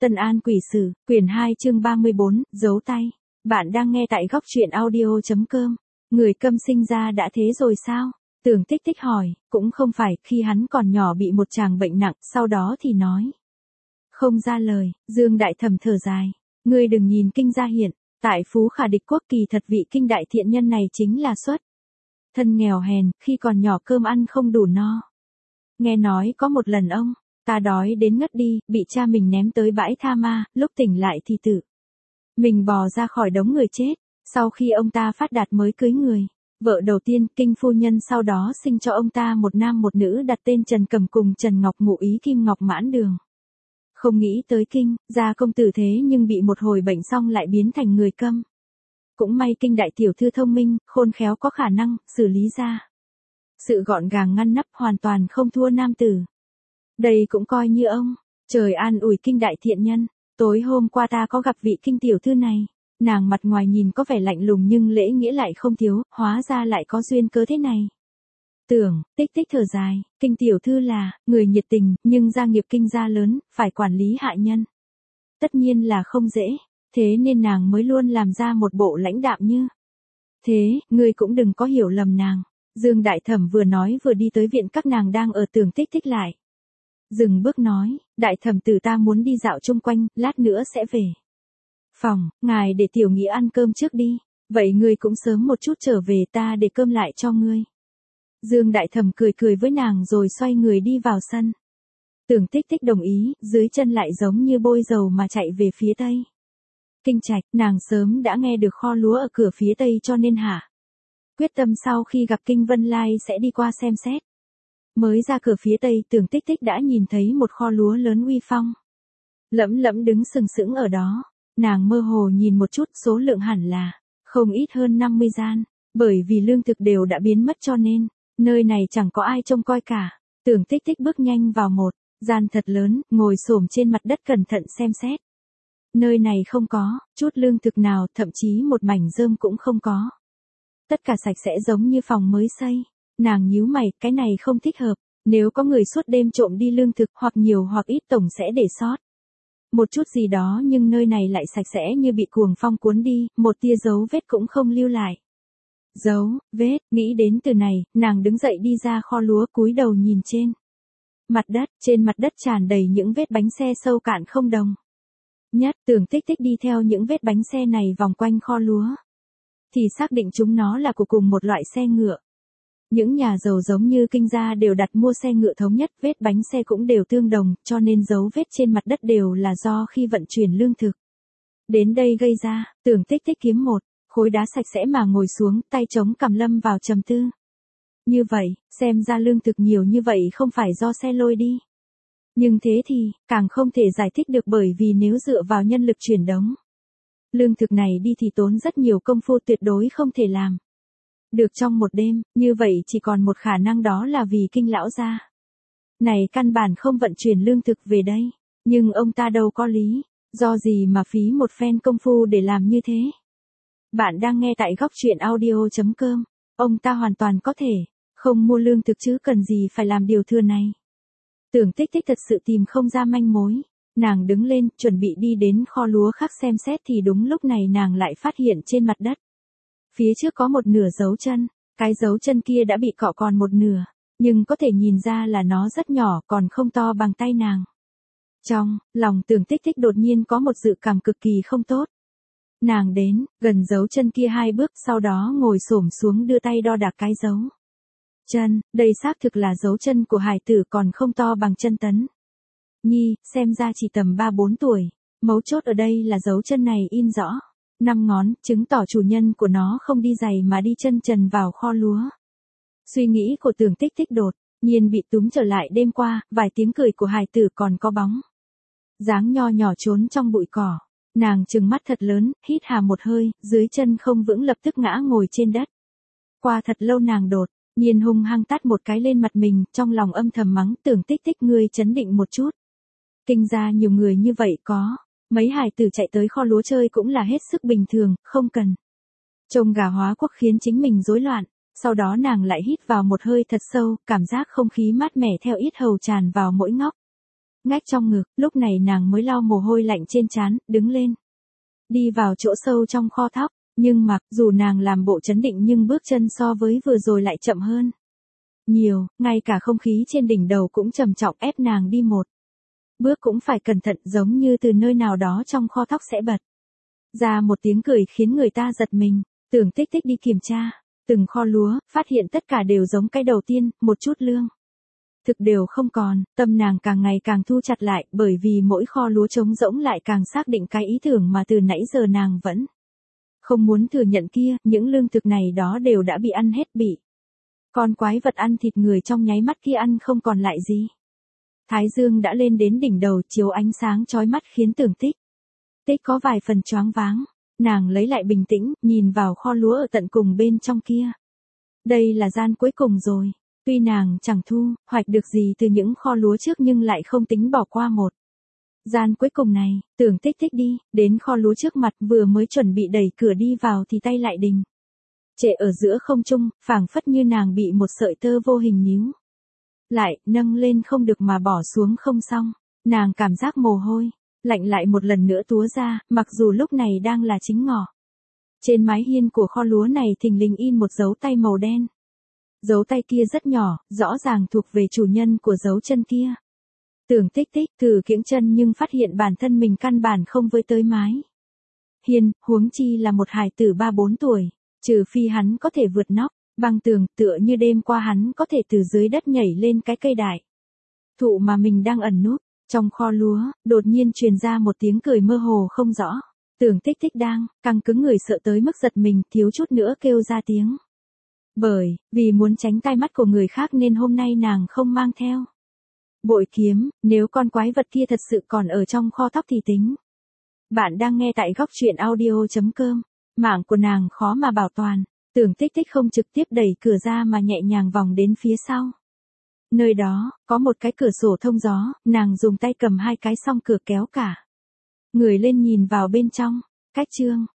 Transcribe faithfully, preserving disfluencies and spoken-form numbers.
Tân An Quỷ Sử, quyển hai chương ba mươi bốn, giấu tay. Bạn đang nghe tại góc truyện audio.com. Người Câm sinh ra đã thế rồi sao? Tưởng Tích Tích hỏi, cũng không phải, khi hắn còn nhỏ bị một chàng bệnh nặng, sau đó thì nói. Không ra lời, Dương Đại Thẩm thở dài. Ngươi đừng nhìn kinh gia hiện, tại Phú Khả Địch Quốc kỳ thật vị kinh đại thiện nhân này chính là xuất. Thân nghèo hèn, khi còn nhỏ cơm ăn không đủ no. Nghe nói có một lần ông, ta đói đến ngất đi, bị cha mình ném tới bãi tha ma, lúc tỉnh lại thì tự. Mình bò ra khỏi đống người chết, sau khi ông ta phát đạt mới cưới người. Vợ đầu tiên, kinh phu nhân sau đó sinh cho ông ta một nam một nữ đặt tên Trần Cầm cùng Trần Ngọc ngụ ý Kim Ngọc Mãn Đường. Không nghĩ tới kinh, gia công tử thế nhưng bị một hồi bệnh xong lại biến thành người câm. Cũng may kinh đại tiểu thư thông minh, khôn khéo có khả năng, xử lý ra. Sự gọn gàng ngăn nắp hoàn toàn không thua nam tử. Đây cũng coi như ông, trời an ủi kinh đại thiện nhân, tối hôm qua ta có gặp vị kinh tiểu thư này, nàng mặt ngoài nhìn có vẻ lạnh lùng nhưng lễ nghĩa lại không thiếu, hóa ra lại có duyên cớ thế này. Tưởng, Tích Tích thở dài, kinh tiểu thư là, người nhiệt tình, nhưng gia nghiệp kinh gia lớn, phải quản lý hạ nhân. Tất nhiên là không dễ, thế nên nàng mới luôn làm ra một bộ lãnh đạm như. Thế, ngươi cũng đừng có hiểu lầm nàng. Dương Đại Thẩm vừa nói vừa đi tới viện các nàng đang ở Tưởng Tích Tích lại. Dừng bước nói, Đại Thẩm tử ta muốn đi dạo chung quanh, lát nữa sẽ về phòng, ngài để tiểu nghĩa ăn cơm trước đi, vậy ngươi cũng sớm một chút trở về ta để cơm lại cho ngươi. Dương Đại Thẩm cười cười với nàng rồi xoay người đi vào sân. Tưởng Tích Tích đồng ý, dưới chân lại giống như bôi dầu mà chạy về phía tây. Kinh Trạch, nàng sớm đã nghe được kho lúa ở cửa phía tây cho nên hả? Quyết tâm sau khi gặp Kinh Vân Lai sẽ đi qua xem xét. Mới ra cửa phía tây, Tưởng Tích Tích đã nhìn thấy một kho lúa lớn uy phong. Lẫm lẫm đứng sừng sững ở đó, nàng mơ hồ nhìn một chút, số lượng hẳn là không ít hơn năm mươi gian, bởi vì lương thực đều đã biến mất cho nên nơi này chẳng có ai trông coi cả. Tưởng Tích Tích bước nhanh vào một gian thật lớn, ngồi xổm trên mặt đất cẩn thận xem xét. Nơi này không có chút lương thực nào, thậm chí một mảnh rơm cũng không có. Tất cả sạch sẽ giống như phòng mới xây. Nàng nhíu mày, cái này không thích hợp, nếu có người suốt đêm trộm đi lương thực hoặc nhiều hoặc ít tổng sẽ để sót một chút gì đó, nhưng nơi này lại sạch sẽ như bị cuồng phong cuốn đi, một tia dấu vết cũng không lưu lại. Dấu vết, nghĩ đến từ này, nàng đứng dậy đi ra kho lúa, cúi đầu nhìn trên mặt đất, trên mặt đất tràn đầy những vết bánh xe sâu cạn không đồng nhất. Tưởng Tích Tích đi theo những vết bánh xe này vòng quanh kho lúa, thì xác định chúng nó là của cùng một loại xe ngựa. Những nhà giàu giống như kinh gia đều đặt mua xe ngựa thống nhất, vết bánh xe cũng đều tương đồng, cho nên dấu vết trên mặt đất đều là do khi vận chuyển lương thực đến đây gây ra. Tưởng Tích Tích kiếm một khối đá sạch sẽ mà ngồi xuống, tay chống cằm lâm vào trầm tư. Như vậy, xem ra lương thực nhiều như vậy không phải do xe lôi đi. Nhưng thế thì, càng không thể giải thích được, bởi vì nếu dựa vào nhân lực chuyển đống lương thực này đi thì tốn rất nhiều công phu, tuyệt đối không thể làm được trong một đêm, như vậy chỉ còn một khả năng, đó là vì kinh lão gia này căn bản không vận chuyển lương thực về đây. Nhưng ông ta đâu có lý do gì mà phí một phen công phu để làm như thế. Bạn đang nghe tại góc truyện audio.com. Ông ta hoàn toàn có thể không mua lương thực chứ cần gì phải làm điều thừa này. Tưởng Tích Tích thật sự tìm không ra manh mối. Nàng đứng lên, chuẩn bị đi đến kho lúa khác xem xét thì đúng lúc này nàng lại phát hiện trên mặt đất phía trước có một nửa dấu chân. Cái dấu chân kia đã bị cọ còn một nửa, nhưng có thể nhìn ra là nó rất nhỏ, còn không to bằng tay nàng. Trong lòng Tưởng Tích Tích đột nhiên có một dự cảm cực kỳ không tốt. Nàng đến gần dấu chân kia hai bước, sau đó ngồi xổm xuống đưa tay đo đạc cái dấu chân. Đây xác thực là dấu chân của hải tử, còn không to bằng chân Tấn Nhi, xem ra chỉ tầm ba bốn tuổi. Mấu chốt ở đây là dấu chân này in rõ năm ngón, chứng tỏ chủ nhân của nó không đi giày mà đi chân trần vào kho lúa. Suy nghĩ của Tưởng Tích Tích đột nhiên bị túm trở lại đêm qua, vài tiếng cười của hài tử, còn có bóng dáng nho nhỏ trốn trong bụi cỏ. Nàng trừng mắt thật lớn, hít hà một hơi, dưới chân không vững lập tức ngã ngồi trên đất. Qua thật lâu nàng đột nhiên hung hăng tát một cái lên mặt mình, trong lòng âm thầm mắng, Tưởng Tích Tích ngươi chấn định một chút. Kinh gia nhiều người như vậy, có mấy hài tử chạy tới kho lúa chơi cũng là hết sức bình thường, không cần trông gà hóa quốc khiến chính mình rối loạn. Sau đó nàng lại hít vào một hơi thật sâu, cảm giác không khí mát mẻ theo yết hầu tràn vào mỗi ngóc ngách trong ngực, lúc này nàng mới lau mồ hôi lạnh trên trán, đứng lên. Đi vào chỗ sâu trong kho thóc, nhưng mà, dù nàng làm bộ trấn định nhưng bước chân so với vừa rồi lại chậm hơn. Nhiều, ngay cả không khí trên đỉnh đầu cũng trầm trọng ép nàng đi một. Bước cũng phải cẩn thận giống như từ nơi nào đó trong kho thóc sẽ bật ra một tiếng cười khiến người ta giật mình. Tưởng Tích Tích đi kiểm tra từng kho lúa, phát hiện tất cả đều giống cái đầu tiên, một chút lương thực đều không còn, tâm nàng càng ngày càng thu chặt lại, bởi vì mỗi kho lúa trống rỗng lại càng xác định cái ý tưởng mà từ nãy giờ nàng vẫn không muốn thừa nhận kia, những lương thực này đó đều đã bị ăn hết bị. Con quái vật ăn thịt người trong nháy mắt kia ăn không còn lại gì. Thái dương đã lên đến đỉnh đầu, chiếu ánh sáng chói mắt khiến Tưởng Tích Tích có vài phần choáng váng. Nàng lấy lại bình tĩnh, nhìn vào kho lúa ở tận cùng bên trong kia. Đây là gian cuối cùng rồi. Tuy nàng chẳng thu hoạch được gì từ những kho lúa trước nhưng lại không tính bỏ qua một gian cuối cùng này. Tưởng Tích Tích đi đến kho lúa trước mặt, vừa mới chuẩn bị đẩy cửa đi vào thì tay lại đình trệ ở giữa không trung, phảng phất như nàng bị một sợi tơ vô hình níu lại, nâng lên không được mà bỏ xuống không xong. Nàng cảm giác mồ hôi lạnh lại một lần nữa túa ra, mặc dù lúc này đang là chính ngọ. Trên mái hiên của kho lúa này thình lình in một dấu tay màu đen. Dấu tay kia rất nhỏ, rõ ràng thuộc về chủ nhân của dấu chân kia. Tưởng Tích Tích thử kiễng chân nhưng phát hiện bản thân mình căn bản không với tới mái hiên, huống chi là một hài tử ba bốn tuổi, trừ phi hắn có thể vượt nóc băng tường, tựa như đêm qua hắn có thể từ dưới đất nhảy lên cái cây đại thụ mà mình đang ẩn núp. Trong kho lúa, đột nhiên truyền ra một tiếng cười mơ hồ không rõ. Tưởng Tích Tích đang căng cứng người, sợ tới mức giật mình, thiếu chút nữa kêu ra tiếng. Bởi vì muốn tránh tai mắt của người khác nên hôm nay nàng không mang theo bội kiếm, nếu con quái vật kia thật sự còn ở trong kho thóc thì tính. Bạn đang nghe tại góc truyện audio chấm com. Mạng của nàng khó mà bảo toàn. Tưởng Tích Tích không trực tiếp đẩy cửa ra mà nhẹ nhàng vòng đến phía sau. Nơi đó, có một cái cửa sổ thông gió, nàng dùng tay cầm hai cái song cửa kéo cả người lên nhìn vào bên trong. Cách chương